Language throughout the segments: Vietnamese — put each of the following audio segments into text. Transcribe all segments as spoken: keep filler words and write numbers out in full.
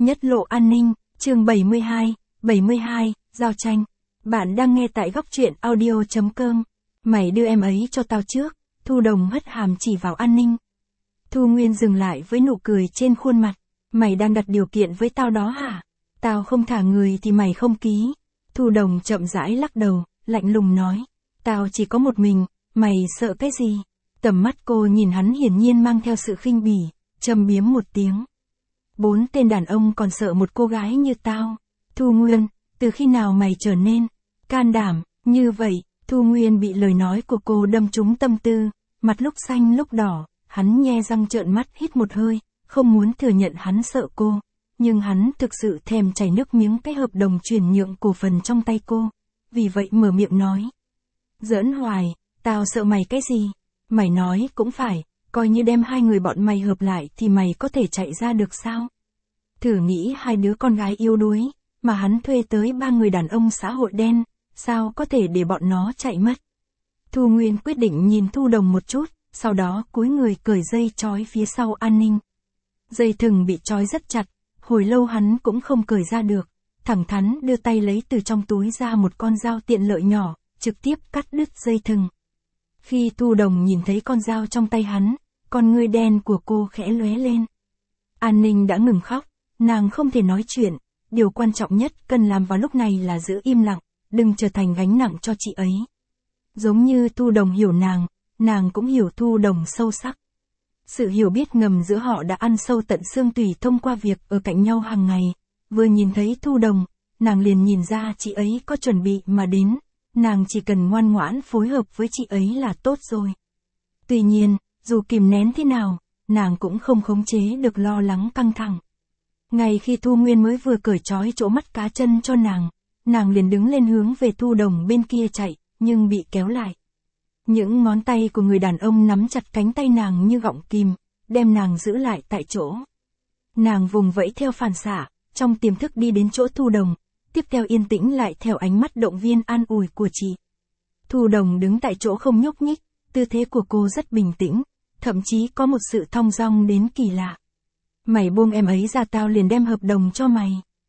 Nhất lộ an ninh, chương bảy mươi hai, bảy mươi hai, giao tranh. Bạn đang nghe tại góc truyện audio.com. Mày đưa em ấy cho tao trước. Thu Đồng hất hàm chỉ vào An Ninh. Thu Nguyên dừng lại với nụ cười trên khuôn mặt. Mày đang đặt điều kiện với tao đó hả? Tao không thả người thì mày không ký. Thu Đồng chậm rãi lắc đầu, lạnh lùng nói. Tao chỉ có một mình, mày sợ cái gì? Tầm mắt cô nhìn hắn hiển nhiên mang theo sự khinh bỉ, châm biếm một tiếng. Bốn tên đàn ông còn sợ một cô gái như tao. Thu Nguyên, từ khi nào mày trở nên can đảm như vậy? Thu Nguyên bị lời nói của cô đâm trúng tâm tư, mặt lúc xanh lúc đỏ, hắn nhe răng trợn mắt hít một hơi, không muốn thừa nhận hắn sợ cô, nhưng hắn thực sự thèm chảy nước miếng cái hợp đồng chuyển nhượng cổ phần trong tay cô, vì vậy mở miệng nói. Giỡn hoài, tao sợ mày cái gì? Mày nói cũng phải, coi như đem hai người bọn mày hợp lại thì mày có thể chạy ra được sao? Thử nghĩ hai đứa con gái yếu đuối, mà hắn thuê tới ba người đàn ông xã hội đen, sao có thể để bọn nó chạy mất? Thu Nguyên quyết định nhìn Thu Đồng một chút, sau đó cúi người cởi dây trói phía sau An Ninh. Dây thừng bị trói rất chặt, hồi lâu hắn cũng không cởi ra được, thẳng thắn đưa tay lấy từ trong túi ra một con dao tiện lợi nhỏ, trực tiếp cắt đứt dây thừng. Khi Thu Đồng nhìn thấy con dao trong tay hắn, con ngươi đen của cô khẽ lóe lên. An Ninh đã ngừng khóc, nàng không thể nói chuyện, điều quan trọng nhất cần làm vào lúc này là giữ im lặng, đừng trở thành gánh nặng cho chị ấy. Giống như Thu Đồng hiểu nàng, nàng cũng hiểu Thu Đồng sâu sắc. Sự hiểu biết ngầm giữa họ đã ăn sâu tận xương tủy thông qua việc ở cạnh nhau hàng ngày. Vừa nhìn thấy Thu Đồng, nàng liền nhìn ra chị ấy có chuẩn bị mà đến, nàng chỉ cần ngoan ngoãn phối hợp với chị ấy là tốt rồi. Tuy nhiên, dù kìm nén thế nào, nàng cũng không khống chế được lo lắng căng thẳng. Ngay khi Thu Nguyên mới vừa cởi trói chỗ mắt cá chân cho nàng, nàng liền đứng lên hướng về Thu Đồng bên kia chạy, nhưng bị kéo lại. Những ngón tay của người đàn ông nắm chặt cánh tay nàng như gọng kìm, đem nàng giữ lại tại chỗ. Nàng vùng vẫy theo phản xạ, trong tiềm thức đi đến chỗ Thu Đồng, tiếp theo yên tĩnh lại theo ánh mắt động viên an ủi của chị. Thu Đồng đứng tại chỗ không nhúc nhích, tư thế của cô rất bình tĩnh, thậm chí có một sự thong dong đến kỳ lạ. Mày buông em ấy ra tao liền đem hợp đồng cho mày.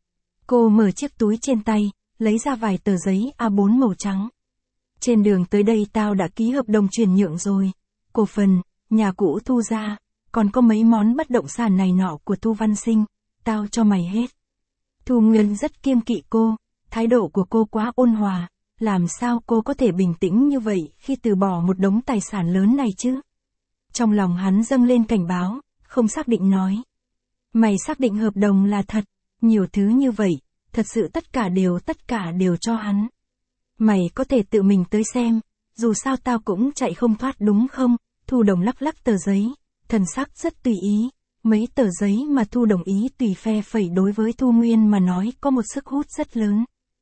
Cô mở chiếc túi trên tay, lấy ra vài tờ giấy A bốn màu trắng. Trên đường tới đây tao đã ký hợp đồng chuyển nhượng rồi. Cổ phần, nhà cũ Thu ra, còn có mấy món bất động sản này nọ của Thu Văn Sinh, tao cho mày hết. Thu Nguyên rất kiêng kỵ cô, thái độ của cô quá ôn hòa, làm sao cô có thể bình tĩnh như vậy khi từ bỏ một đống tài sản lớn này chứ? Trong lòng hắn dâng lên cảnh báo, không xác định nói. Mày xác định hợp đồng là thật, nhiều thứ như vậy, thật sự tất cả đều tất cả đều cho hắn. Mày có thể tự mình tới xem, dù sao tao cũng chạy không thoát đúng không? Thu Đồng lắc lắc tờ giấy, thần sắc rất tùy ý, mấy tờ giấy mà Thu đồng ý tùy phe phẩy đối với Thu Nguyên mà nói có một sức hút rất lớn.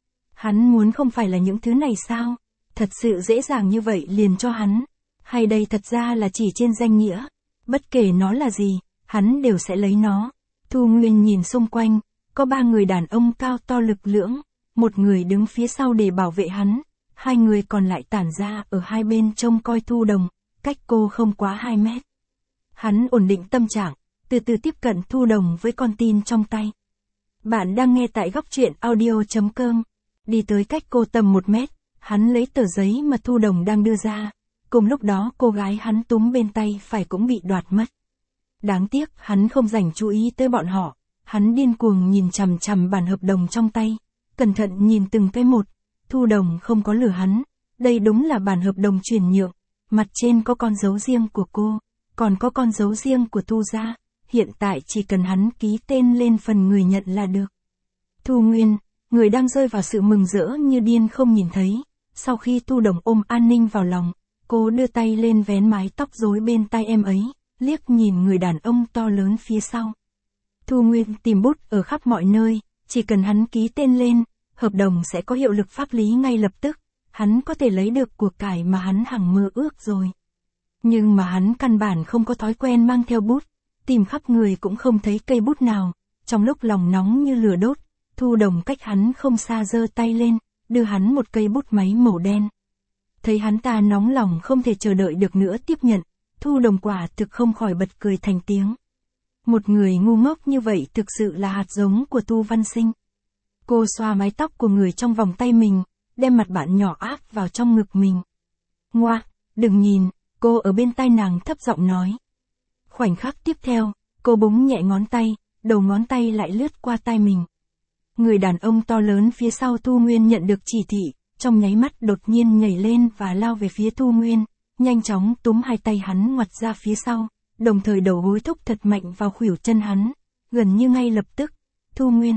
Hắn muốn không phải là những thứ này sao? Thật sự dễ dàng như vậy liền cho hắn, hay đây thật ra là chỉ trên danh nghĩa, bất kể nó là gì, hắn đều sẽ lấy nó. Thu Nguyên nhìn xung quanh, có ba người đàn ông cao to lực lưỡng, một người đứng phía sau để bảo vệ hắn, hai người còn lại tản ra ở hai bên trông coi Thu Đồng, cách cô không quá hai mét. Hắn ổn định tâm trạng, từ từ tiếp cận Thu Đồng với con tin trong tay. Bạn đang nghe tại góc truyện audio.com. Đi tới cách cô tầm một mét, hắn lấy tờ giấy mà Thu Đồng đang đưa ra. Cùng lúc đó cô gái hắn túm bên tay phải cũng bị đoạt mất. Đáng tiếc hắn không dành chú ý tới bọn họ. Hắn điên cuồng nhìn chằm chằm bản hợp đồng trong tay, cẩn thận nhìn từng cái một. Thu Đồng không có lừa hắn, đây đúng là bản hợp đồng chuyển nhượng. Mặt trên có con dấu riêng của cô, còn có con dấu riêng của Thu gia. Hiện tại chỉ cần hắn ký tên lên phần người nhận là được. Thu Nguyên, người đang rơi vào sự mừng rỡ như điên không nhìn thấy. Sau khi Thu Đồng ôm An Ninh vào lòng, cô đưa tay lên vén mái tóc rối bên tai em ấy, liếc nhìn người đàn ông to lớn phía sau. Thu Nguyên tìm bút ở khắp mọi nơi, chỉ cần hắn ký tên lên, hợp đồng sẽ có hiệu lực pháp lý ngay lập tức, hắn có thể lấy được của cải mà hắn hằng mơ ước rồi. Nhưng mà hắn căn bản không có thói quen mang theo bút, tìm khắp người cũng không thấy cây bút nào, trong lúc lòng nóng như lửa đốt, Thu Đồng cách hắn không xa giơ tay lên, đưa hắn một cây bút máy màu đen. Thấy hắn ta nóng lòng không thể chờ đợi được nữa tiếp nhận, Thu Đồng quả thực không khỏi bật cười thành tiếng. Một người ngu ngốc như vậy thực sự là hạt giống của Tu Văn Sinh. Cô xoa mái tóc của người trong vòng tay mình, đem mặt bạn nhỏ áp vào trong ngực mình. Ngoa, đừng nhìn, cô ở bên tai nàng thấp giọng nói. Khoảnh khắc tiếp theo, cô búng nhẹ ngón tay, đầu ngón tay lại lướt qua tai mình. Người đàn ông to lớn phía sau Thu Nguyên nhận được chỉ thị, trong nháy mắt đột nhiên nhảy lên và lao về phía Thu Nguyên, nhanh chóng túm hai tay hắn ngoặt ra phía sau, đồng thời đầu gối thúc thật mạnh vào khuỷu chân hắn, gần như ngay lập tức, Thu Nguyên.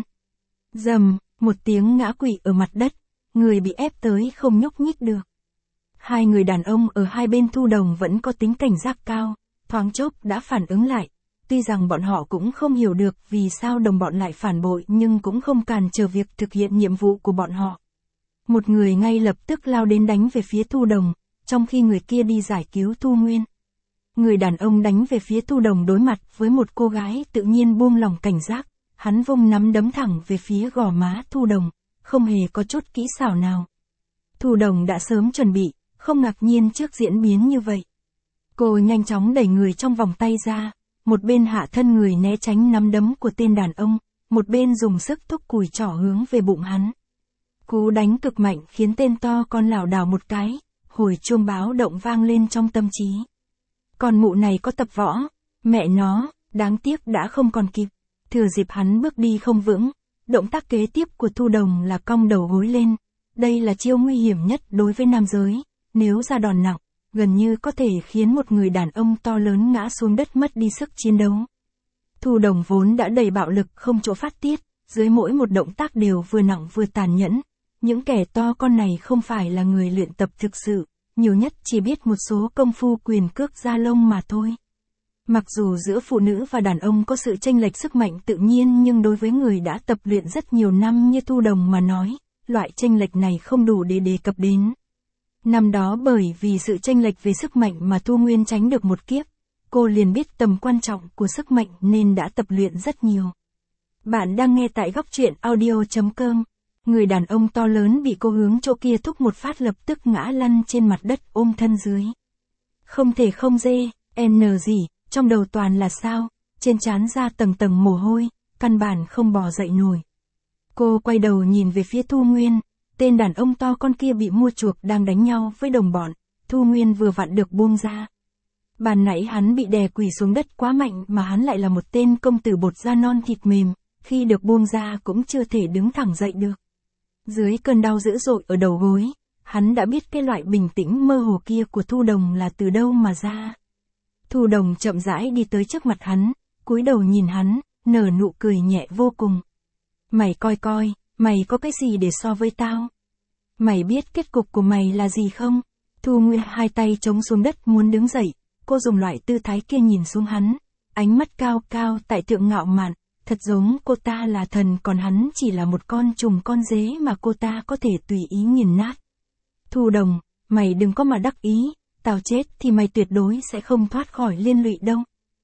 Dầm, một tiếng ngã quỵ ở mặt đất, người bị ép tới không nhúc nhích được. Hai người đàn ông ở hai bên Thu Đồng vẫn có tính cảnh giác cao, thoáng chốc đã phản ứng lại. Tuy rằng bọn họ cũng không hiểu được vì sao đồng bọn lại phản bội nhưng cũng không cản trở việc thực hiện nhiệm vụ của bọn họ. Một người ngay lập tức lao đến đánh về phía Thu Đồng, trong khi người kia đi giải cứu Thu Nguyên. Người đàn ông đánh về phía Thu Đồng đối mặt với một cô gái tự nhiên buông lỏng cảnh giác, hắn vung nắm đấm thẳng về phía gò má Thu Đồng, không hề có chút kỹ xảo nào. Thu Đồng đã sớm chuẩn bị, không ngạc nhiên trước diễn biến như vậy. Cô nhanh chóng đẩy người trong vòng tay ra, một bên hạ thân người né tránh nắm đấm của tên đàn ông, một bên dùng sức thúc cùi trỏ hướng về bụng hắn. Cú đánh cực mạnh khiến tên to con lảo đảo một cái, hồi chuông báo động vang lên trong tâm trí. Con mụ này có tập võ, mẹ nó, đáng tiếc đã không còn kịp. Thừa dịp hắn bước đi không vững, động tác kế tiếp của Thu Đồng là cong đầu gối lên. Đây là chiêu nguy hiểm nhất đối với nam giới, nếu ra đòn nặng, gần như có thể khiến một người đàn ông to lớn ngã xuống đất mất đi sức chiến đấu. Thu Đồng vốn đã đầy bạo lực không chỗ phát tiết, dưới mỗi một động tác đều vừa nặng vừa tàn nhẫn. Những kẻ to con này không phải là người luyện tập thực sự, nhiều nhất chỉ biết một số công phu quyền cước da lông mà thôi. Mặc dù giữa phụ nữ và đàn ông có sự chênh lệch sức mạnh tự nhiên nhưng đối với người đã tập luyện rất nhiều năm như Thu Đồng mà nói, loại chênh lệch này không đủ để đề cập đến. Năm đó bởi vì sự chênh lệch về sức mạnh mà Thu Nguyên tránh được một kiếp, cô liền biết tầm quan trọng của sức mạnh nên đã tập luyện rất nhiều. Bạn đang nghe tại góc truyện audio chấm com. Người đàn ông to lớn bị cô hướng chỗ kia thúc một phát lập tức ngã lăn trên mặt đất ôm thân dưới. Không thể không dê, n gì, trong đầu toàn là sao, trên trán ra tầng tầng mồ hôi, căn bản không bò dậy nổi. Cô quay đầu nhìn về phía Thu Nguyên, tên đàn ông to con kia bị mua chuộc đang đánh nhau với đồng bọn, Thu Nguyên vừa vặn được buông ra. Bàn nãy hắn bị đè quỳ xuống đất quá mạnh mà hắn lại là một tên công tử bột da non thịt mềm, khi được buông ra cũng chưa thể đứng thẳng dậy được. Dưới cơn đau dữ dội ở đầu gối, hắn đã biết cái loại bình tĩnh mơ hồ kia của Thu Đồng là từ đâu mà ra. Thu Đồng chậm rãi đi tới trước mặt hắn, cúi đầu nhìn hắn, nở nụ cười nhẹ vô cùng. Mày coi coi, mày có cái gì để so với tao? Mày biết kết cục của mày là gì không? Thu Nguyên hai tay chống xuống đất muốn đứng dậy, cô dùng loại tư thái kia nhìn xuống hắn, ánh mắt cao cao tại thượng ngạo mạn, thật giống cô ta là thần còn hắn chỉ là một con trùng con dế mà cô ta có thể tùy ý nghiền nát. Thu Đồng, mày đừng có mà đắc ý, tao chết thì mày tuyệt đối sẽ không thoát khỏi liên lụy đâu.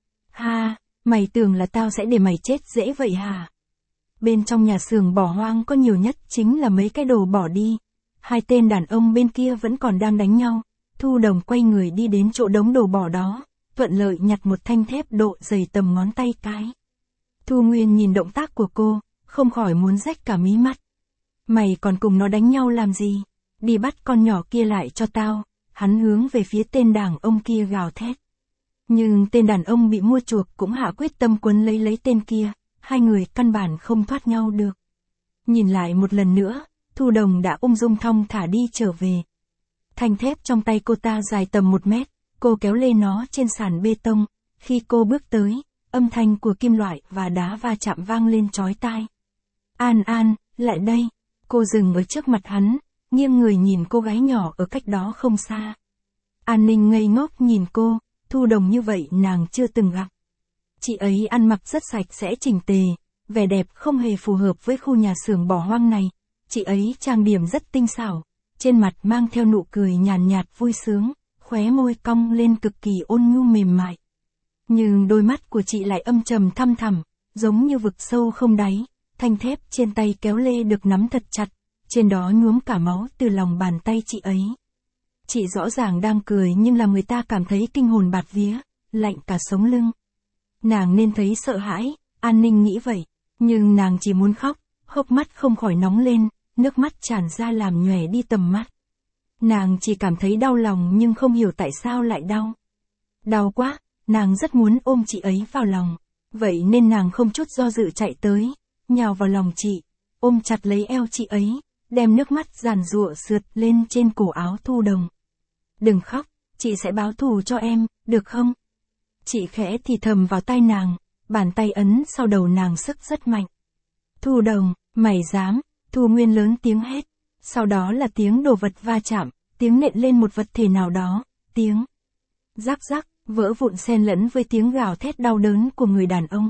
Ha, mày tưởng là tao sẽ để mày chết dễ vậy hả? Bên trong nhà xưởng bỏ hoang có nhiều nhất chính là mấy cái đồ bỏ đi. Hai tên đàn ông bên kia vẫn còn đang đánh nhau. Thu Đồng quay người đi đến chỗ đống đồ bỏ đó, thuận lợi nhặt một thanh thép độ dày tầm ngón tay cái. Thu Nguyên nhìn động tác của cô, không khỏi muốn rách cả mí mắt. Mày còn cùng nó đánh nhau làm gì? Đi bắt con nhỏ kia lại cho tao. Hắn hướng về phía tên đàn ông kia gào thét. Nhưng tên đàn ông bị mua chuộc cũng hạ quyết tâm quấn lấy lấy tên kia, hai người căn bản không thoát nhau được. Nhìn lại một lần nữa, Thu Đồng đã ung dung thong thả đi trở về. Thanh thép trong tay cô ta dài tầm một mét, cô kéo lê nó trên sàn bê tông, khi cô bước tới, âm thanh của kim loại và đá va chạm vang lên chói tai. An An, lại đây, cô dừng ở trước mặt hắn, nghiêng người nhìn cô gái nhỏ ở cách đó không xa. An Ninh ngây ngốc nhìn cô, Thu Đồng như vậy nàng chưa từng gặp. Chị ấy ăn mặc rất sạch sẽ chỉnh tề, vẻ đẹp không hề phù hợp với khu nhà xưởng bỏ hoang này. Chị ấy trang điểm rất tinh xảo, trên mặt mang theo nụ cười nhàn nhạt, nhạt vui sướng, khóe môi cong lên cực kỳ ôn nhu mềm mại. Nhưng đôi mắt của chị lại âm trầm thăm thẳm, giống như vực sâu không đáy, thanh thép trên tay kéo lê được nắm thật chặt, trên đó nhuốm cả máu từ lòng bàn tay chị ấy. Chị rõ ràng đang cười nhưng làm người ta cảm thấy kinh hồn bạt vía, lạnh cả sống lưng. Nàng nên thấy sợ hãi, An Ninh nghĩ vậy. Nhưng nàng chỉ muốn khóc, hốc mắt không khỏi nóng lên, nước mắt tràn ra làm nhòe đi tầm mắt. Nàng chỉ cảm thấy đau lòng nhưng không hiểu tại sao lại đau. Đau quá, nàng rất muốn ôm chị ấy vào lòng. Vậy nên nàng không chút do dự chạy tới, nhào vào lòng chị, ôm chặt lấy eo chị ấy, đem nước mắt giàn giụa sượt lên trên cổ áo Thu Đồng. Đừng khóc, chị sẽ báo thù cho em, được không? Chị khẽ thì thầm vào tai nàng, bàn tay ấn sau đầu nàng sức rất mạnh. Thu Đồng, mày dám, Thu Nguyên lớn tiếng hét. Sau đó là tiếng đồ vật va chạm, tiếng nện lên một vật thể nào đó, tiếng rắc rắc, vỡ vụn xen lẫn với tiếng gào thét đau đớn của người đàn ông.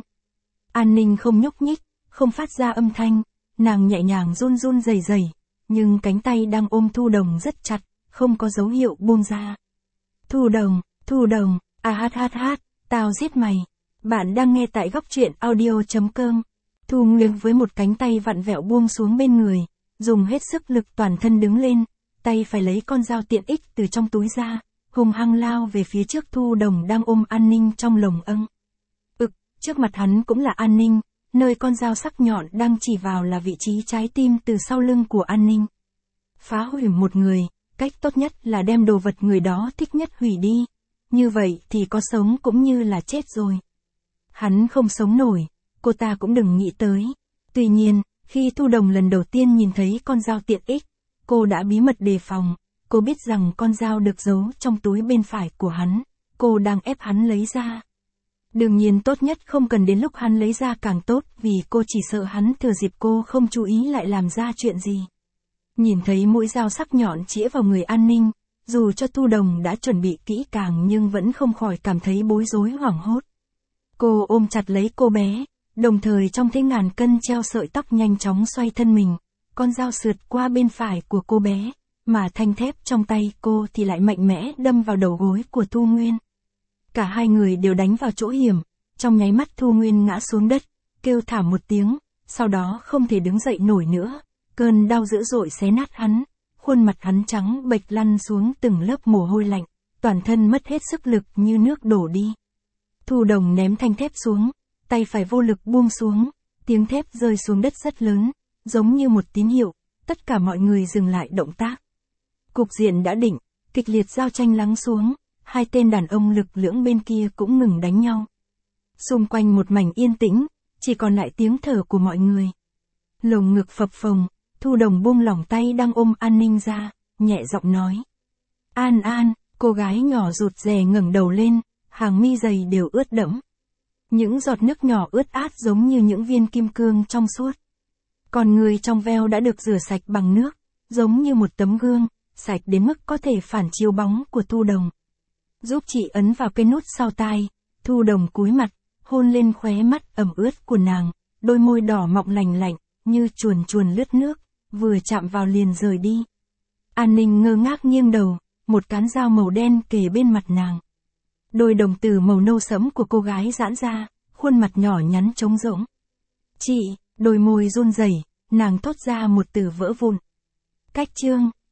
An Ninh không nhúc nhích, không phát ra âm thanh, nàng nhẹ nhàng run run rẩy rẩy, nhưng cánh tay đang ôm Thu Đồng rất chặt, không có dấu hiệu buông ra. Thu Đồng, Thu Đồng, à hát hát hát, tao giết mày. Bạn đang nghe tại góc truyện audio.com. Thu Nguyên với một cánh tay vặn vẹo buông xuống bên người, dùng hết sức lực toàn thân đứng lên, tay phải lấy con dao tiện ích từ trong túi ra, hung hăng lao về phía trước Thu Đồng đang ôm An Ninh trong lồng âng. Ực, trước mặt hắn cũng là An Ninh, nơi con dao sắc nhọn đang chỉ vào là vị trí trái tim từ sau lưng của An Ninh. Phá hủy một người, cách tốt nhất là đem đồ vật người đó thích nhất hủy đi. Như vậy thì có sống cũng như là chết rồi. Hắn không sống nổi, cô ta cũng đừng nghĩ tới. Tuy nhiên, khi Thu Đồng lần đầu tiên nhìn thấy con dao tiện ích, cô đã bí mật đề phòng. Cô biết rằng con dao được giấu trong túi bên phải của hắn, cô đang ép hắn lấy ra. Đương nhiên tốt nhất không cần đến lúc hắn lấy ra càng tốt, vì cô chỉ sợ hắn thừa dịp cô không chú ý lại làm ra chuyện gì. Nhìn thấy mũi dao sắc nhọn chĩa vào người An Ninh, dù cho Thu Đồng đã chuẩn bị kỹ càng nhưng vẫn không khỏi cảm thấy bối rối hoảng hốt. Cô ôm chặt lấy cô bé, đồng thời trong thế ngàn cân treo sợi tóc nhanh chóng xoay thân mình, con dao sượt qua bên phải của cô bé, mà thanh thép trong tay cô thì lại mạnh mẽ đâm vào đầu gối của Thu Nguyên. Cả hai người đều đánh vào chỗ hiểm, trong nháy mắt Thu Nguyên ngã xuống đất, kêu thảm một tiếng, sau đó không thể đứng dậy nổi nữa, cơn đau dữ dội xé nát hắn, khuôn mặt hắn trắng bệch lăn xuống từng lớp mồ hôi lạnh, toàn thân mất hết sức lực như nước đổ đi. Thu Đồng ném thanh thép xuống, tay phải vô lực buông xuống, tiếng thép rơi xuống đất rất lớn, giống như một tín hiệu, tất cả mọi người dừng lại động tác. Cục diện đã định, kịch liệt giao tranh lắng xuống, hai tên đàn ông lực lưỡng bên kia cũng ngừng đánh nhau. Xung quanh một mảnh yên tĩnh, chỉ còn lại tiếng thở của mọi người. Lồng ngực phập phồng, Thu Đồng buông lỏng tay đang ôm An Ninh ra, nhẹ giọng nói. An An, cô gái nhỏ rụt rè ngẩng đầu lên, hàng mi dày đều ướt đẫm. Những giọt nước nhỏ ướt át giống như những viên kim cương trong suốt. Còn người trong veo đã được rửa sạch bằng nước, giống như một tấm gương, sạch đến mức có thể phản chiếu bóng của Thu Đồng. Giúp chị ấn vào cây nút sau tai, Thu Đồng cúi mặt, hôn lên khóe mắt ẩm ướt của nàng, đôi môi đỏ mọng lành lạnh, như chuồn chuồn lướt nước, vừa chạm vào liền rời đi. An Ninh ngơ ngác nghiêng đầu, một cán dao màu đen kề bên mặt nàng. Đôi đồng tử màu nâu sẫm của cô gái giãn ra, khuôn mặt nhỏ nhắn trống rỗng. Chị, đôi môi run rẩy, nàng thốt ra một từ vỡ vụn. Cách chương